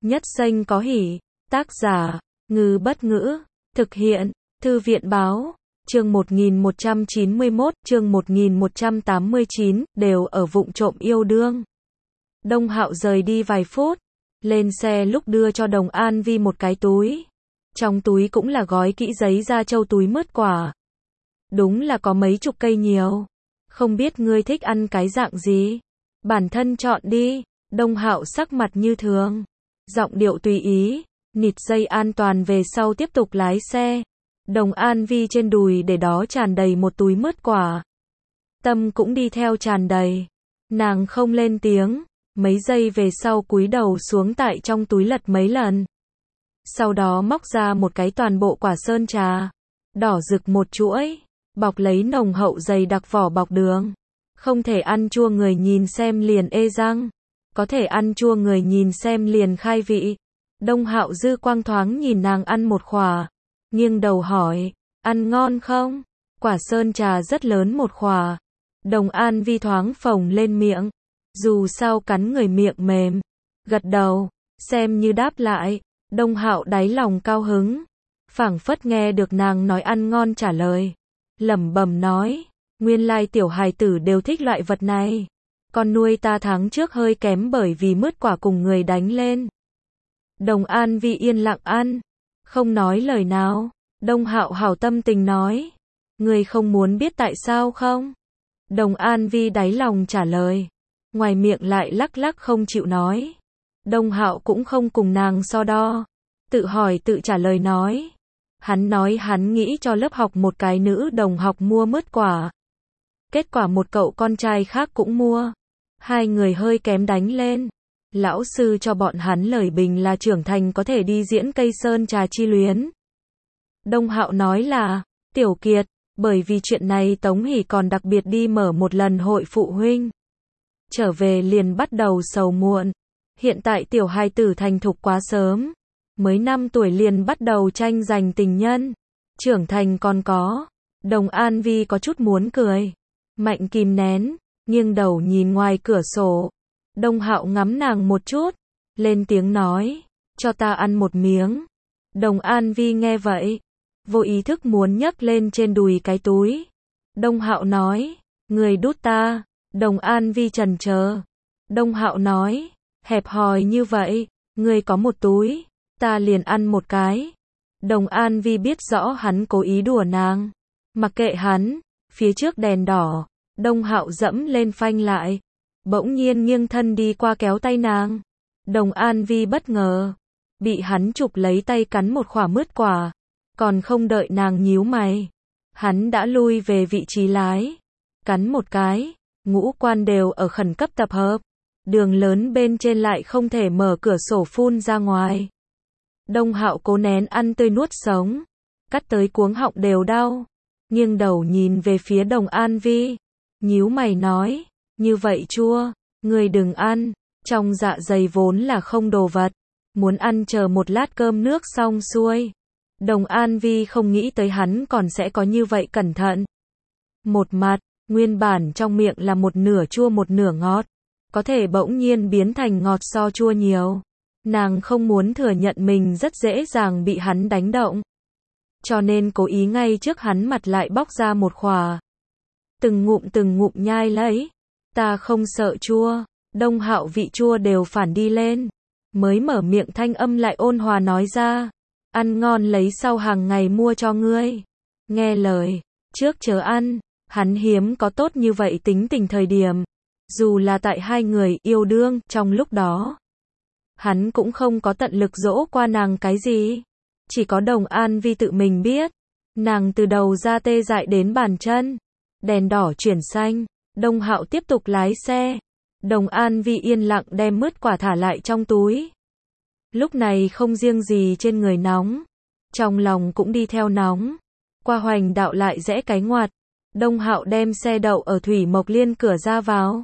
Nhất Xanh có hỉ. Tác giả, Ngư Bất Ngữ. Thực hiện, Thư viện Báo. Chương 1191, chương 1189, đều ở vụng trộm yêu đương. Đông Hạo rời đi vài phút. Lên xe lúc đưa cho Đồng An Vi một cái túi. Trong túi cũng là gói kỹ giấy da trâu túi mứt quả. Đúng là có mấy chục cây nhiều. Không biết ngươi thích ăn cái dạng gì? Bản thân chọn đi. Đông Hạo sắc mặt như thường. Giọng điệu tùy ý. Nịt dây an toàn về sau tiếp tục lái xe. Đồng An Vi trên đùi để đó tràn đầy một túi mứt quả. Tâm cũng đi theo tràn đầy. Nàng không lên tiếng. Mấy giây về sau cúi đầu xuống tại trong túi lật mấy lần. Sau đó móc ra một cái toàn bộ quả sơn trà. Đỏ rực một chuỗi. Bọc lấy nồng hậu dày đặc vỏ bọc đường. Không thể ăn chua người nhìn xem liền ê răng. Có thể ăn chua người nhìn xem liền khai vị. Đông Hạo dư quang thoáng nhìn nàng ăn một khỏa. Nghiêng đầu hỏi, ăn ngon không? Quả sơn trà rất lớn một khỏa. Đồng An Vi thoáng phồng lên miệng. Dù sao cắn người miệng mềm. Gật đầu, xem như đáp lại. Đông Hạo đáy lòng cao hứng. Phảng phất nghe được nàng nói ăn ngon trả lời. Lẩm bẩm nói, nguyên lai tiểu hài tử đều thích loại vật này. Con nuôi ta tháng trước hơi kém bởi vì mứt quả cùng người đánh lên. Đồng An Vi yên lặng ăn, không nói lời nào. Đông Hạo hảo tâm tình nói, ngươi không muốn biết tại sao không? Đồng An Vi đáy lòng trả lời, ngoài miệng lại lắc lắc không chịu nói. Đông Hạo cũng không cùng nàng so đo, tự hỏi tự trả lời nói. Hắn nói hắn nghĩ cho lớp học một cái nữ đồng học mua mứt quả. Kết quả một cậu con trai khác cũng mua. Hai người hơi kém đánh lên. Lão sư cho bọn hắn lời bình là trưởng thành có thể đi diễn cây sơn trà chi luyến. Đông Hạo nói là, Tiểu Kiệt, bởi vì chuyện này Tống Hỷ còn đặc biệt đi mở một lần hội phụ huynh. Trở về liền bắt đầu sầu muộn. Hiện tại tiểu hài tử thành thục quá sớm. Mới 5 tuổi liền bắt đầu tranh giành tình nhân. Trưởng thành còn có. Đồng An Vi có chút muốn cười. Mạnh kìm nén, nghiêng đầu nhìn ngoài cửa sổ. Đông Hạo ngắm nàng một chút. Lên tiếng nói, cho ta ăn một miếng. Đồng An Vi nghe vậy. Vô ý thức muốn nhấc lên trên đùi cái túi. Đông Hạo nói, người đút ta. Đồng An Vi chần chờ. Đông Hạo nói, hẹp hòi như vậy, người có một túi. Ta liền ăn một cái. Đồng An Vi biết rõ hắn cố ý đùa nàng. Mặc kệ hắn, phía trước đèn đỏ, Đông Hạo dẫm lên phanh lại. Bỗng nhiên nghiêng thân đi qua kéo tay nàng. Đồng An Vi bất ngờ. Bị hắn chụp lấy tay cắn một khỏa mứt quả. Còn không đợi nàng nhíu mày. Hắn đã lui về vị trí lái. Cắn một cái. Ngũ quan đều ở khẩn cấp tập hợp. Đường lớn bên trên lại không thể mở cửa sổ phun ra ngoài. Đông Hạo cố nén ăn tươi nuốt sống. Cắt tới cuống họng đều đau. Nghiêng đầu nhìn về phía Đồng An Vi. Nhíu mày nói. Như vậy chua. Người đừng ăn. Trong dạ dày vốn là không đồ vật. Muốn ăn chờ một lát cơm nước xong xuôi. Đồng An Vi không nghĩ tới hắn còn sẽ có như vậy cẩn thận. Một mặt, nguyên bản trong miệng là một nửa chua một nửa ngọt. Có thể bỗng nhiên biến thành ngọt so chua nhiều. Nàng không muốn thừa nhận mình rất dễ dàng bị hắn đánh động. Cho nên cố ý ngay trước hắn mặt lại bóc ra một khỏa. Từng ngụm nhai lấy. Ta không sợ chua. Đông Hạo vị chua đều phản đi lên. Mới mở miệng thanh âm lại ôn hòa nói ra. Ăn ngon lấy sau hàng ngày mua cho ngươi. Nghe lời. Trước chớ ăn. Hắn hiếm có tốt như vậy tính tình thời điểm. Dù là tại hai người yêu đương trong lúc đó. Hắn cũng không có tận lực dỗ qua nàng cái gì. Chỉ có Đồng An Vi tự mình biết. Nàng từ đầu ra tê dại đến bàn chân. Đèn đỏ chuyển xanh. Đông Hạo tiếp tục lái xe. Đồng An Vi yên lặng đem mứt quả thả lại trong túi. Lúc này không riêng gì trên người nóng. Trong lòng cũng đi theo nóng. Qua Hoành Đạo lại rẽ cái ngoặt. Đông Hạo đem xe đậu ở Thủy Mộc Liên cửa ra vào.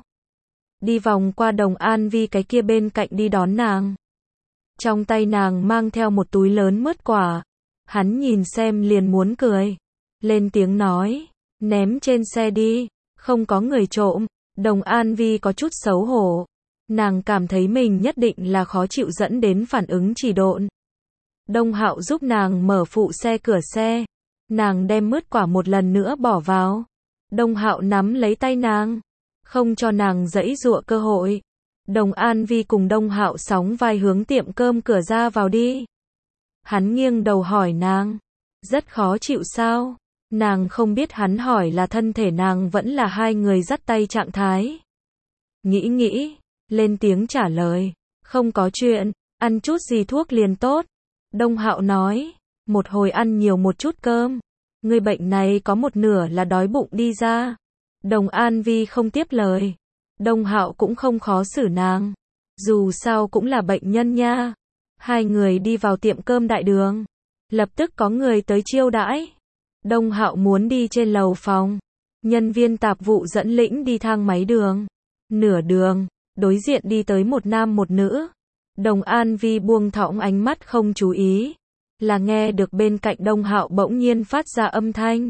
Đi vòng qua Đồng An Vi cái kia bên cạnh đi đón nàng. Trong tay nàng mang theo một túi lớn mứt quả. Hắn nhìn xem liền muốn cười. Lên tiếng nói, ném trên xe đi, không có người trộm. Đồng An Vi có chút xấu hổ. Nàng cảm thấy mình nhất định là khó chịu dẫn đến phản ứng trì độn. Đông Hạo giúp nàng mở phụ xe cửa xe. Nàng đem mứt quả một lần nữa bỏ vào. Đông Hạo nắm lấy tay nàng, không cho nàng giãy giụa cơ hội. Đồng An Vi cùng Đông Hạo sóng vai hướng tiệm cơm cửa ra vào đi. Hắn nghiêng đầu hỏi nàng, rất khó chịu sao? Nàng không biết hắn hỏi là thân thể nàng vẫn là hai người dắt tay trạng thái. Nghĩ, lên tiếng trả lời, không có chuyện, ăn chút gì thuốc liền tốt. Đông Hạo nói, một hồi ăn nhiều một chút cơm, người bệnh này có một nửa là đói bụng đi ra. Đồng An Vi không tiếp lời. Đông Hạo cũng không khó xử nàng, dù sao cũng là bệnh nhân nha. Hai người đi vào tiệm cơm đại đường, lập tức có người tới chiêu đãi. Đông Hạo muốn đi trên lầu phòng, nhân viên tạp vụ dẫn lĩnh đi thang máy đường. Nửa đường, đối diện đi tới một nam một nữ. Đồng An Vi buông thõng ánh mắt không chú ý, là nghe được bên cạnh Đông Hạo bỗng nhiên phát ra âm thanh.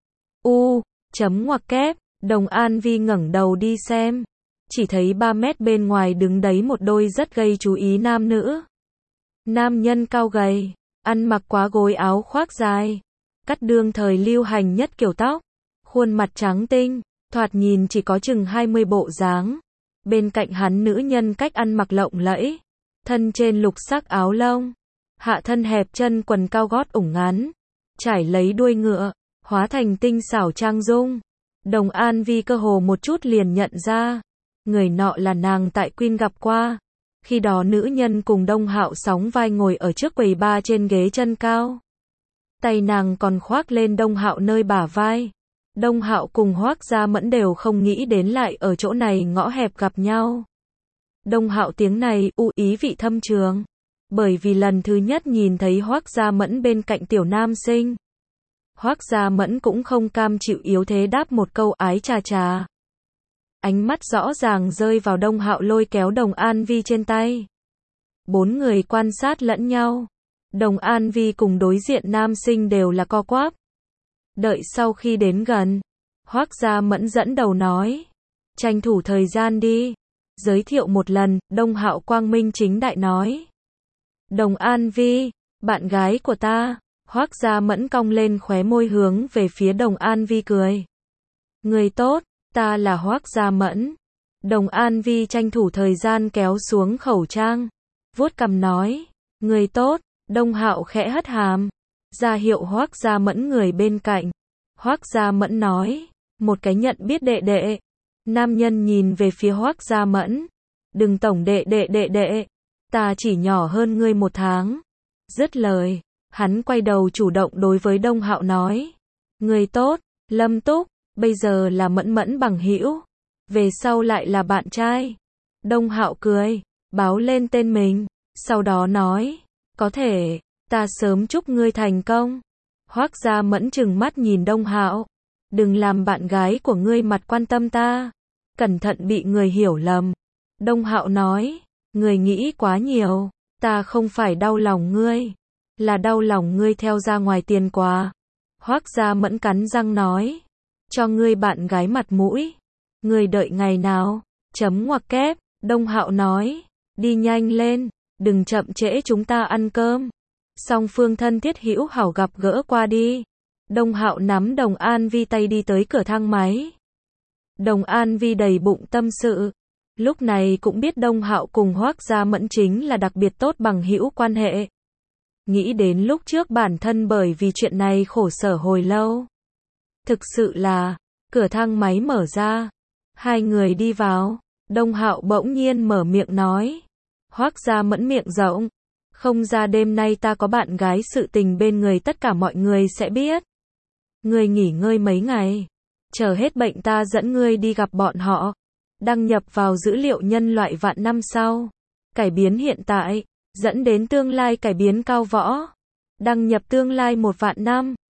Chấm ngoặc kép, Đồng An Vi ngẩng đầu đi xem, chỉ thấy 3 mét bên ngoài đứng đấy một đôi rất gây chú ý nam nữ. Nam nhân cao gầy, ăn mặc quá gối áo khoác dài, cắt đương thời lưu hành nhất kiểu tóc, khuôn mặt trắng tinh, thoạt nhìn chỉ có chừng 20 bộ dáng. Bên cạnh hắn nữ nhân cách ăn mặc lộng lẫy, thân trên lục sắc áo lông, hạ thân hẹp chân quần cao gót ủng ngắn, trải lấy đuôi ngựa, hóa thành tinh xảo trang dung. Đồng An Vi cơ hồ một chút liền nhận ra, người nọ là nàng tại Queen gặp qua. Khi đó nữ nhân cùng Đông Hạo sóng vai ngồi ở trước quầy bar trên ghế chân cao. Tay nàng còn khoác lên Đông Hạo nơi bả vai. Đông Hạo cùng Hoắc Gia Mẫn đều không nghĩ đến lại ở chỗ này ngõ hẹp gặp nhau. Đông Hạo tiếng này ý vị thâm trường, bởi vì lần thứ nhất nhìn thấy Hoắc Gia Mẫn bên cạnh tiểu nam sinh. Hoắc Gia Mẫn cũng không cam chịu yếu thế đáp một câu ái chà chà. Ánh mắt rõ ràng rơi vào Đông Hạo lôi kéo Đồng An Vi trên tay. 4 người quan sát lẫn nhau. Đồng An Vi cùng đối diện nam sinh đều là co quắp. Đợi sau khi đến gần, Hoắc Gia Mẫn dẫn đầu nói, tranh thủ thời gian đi. Giới thiệu một lần, Đông Hạo quang minh chính đại nói. Đồng An Vi, bạn gái của ta. Hoắc Gia Mẫn cong lên khóe môi hướng về phía Đồng An Vi cười. Người tốt, ta là Hoắc Gia Mẫn. Đồng An Vi tranh thủ thời gian kéo xuống khẩu trang, vuốt cằm nói, người tốt. Đông Hạo khẽ hất hàm, ra hiệu Hoắc Gia Mẫn người bên cạnh. Hoắc Gia Mẫn nói, một cái nhận biết đệ đệ. Nam nhân nhìn về phía Hoắc Gia Mẫn, đừng tổng đệ, ta chỉ nhỏ hơn ngươi 1 tháng. Dứt lời, hắn quay đầu chủ động đối với Đông Hạo nói, người tốt, Lâm Túc, bây giờ là Mẫn bằng hữu, về sau lại là bạn trai. Đông Hạo cười, báo lên tên mình, sau đó nói, có thể, ta sớm chúc ngươi thành công. Hoắc Gia Mẫn trừng mắt nhìn Đông Hạo, đừng làm bạn gái của ngươi mặt quan tâm ta, cẩn thận bị người hiểu lầm. Đông Hạo nói, người nghĩ quá nhiều, ta không phải đau lòng ngươi, là đau lòng ngươi theo ra ngoài tiền quà. Hoắc Gia Mẫn cắn răng nói, cho ngươi bạn gái mặt mũi, ngươi đợi ngày nào, chấm ngoặc kép. Đông Hạo nói, đi nhanh lên, đừng chậm trễ chúng ta ăn cơm. Song phương thân thiết hữu hảo gặp gỡ qua đi. Đông Hạo nắm Đồng An Vi tay đi tới cửa thang máy. Đồng An Vi đầy bụng tâm sự, lúc này cũng biết Đông Hạo cùng Hoắc Gia Mẫn chính là đặc biệt tốt bằng hữu quan hệ. Nghĩ đến lúc trước bản thân bởi vì chuyện này khổ sở hồi lâu. Thực sự là, cửa thang máy mở ra, hai người đi vào. Đông Hạo bỗng nhiên mở miệng nói, Hoắc Gia Mẫn miệng rộng, không ra đêm nay ta có bạn gái, sự tình bên người tất cả mọi người sẽ biết. Ngươi nghỉ ngơi mấy ngày, chờ hết bệnh ta dẫn ngươi đi gặp bọn họ, đăng nhập vào dữ liệu nhân loại vạn năm sau, cải biến hiện tại, dẫn đến tương lai cải biến cao võ, đăng nhập tương lai 1 vạn năm.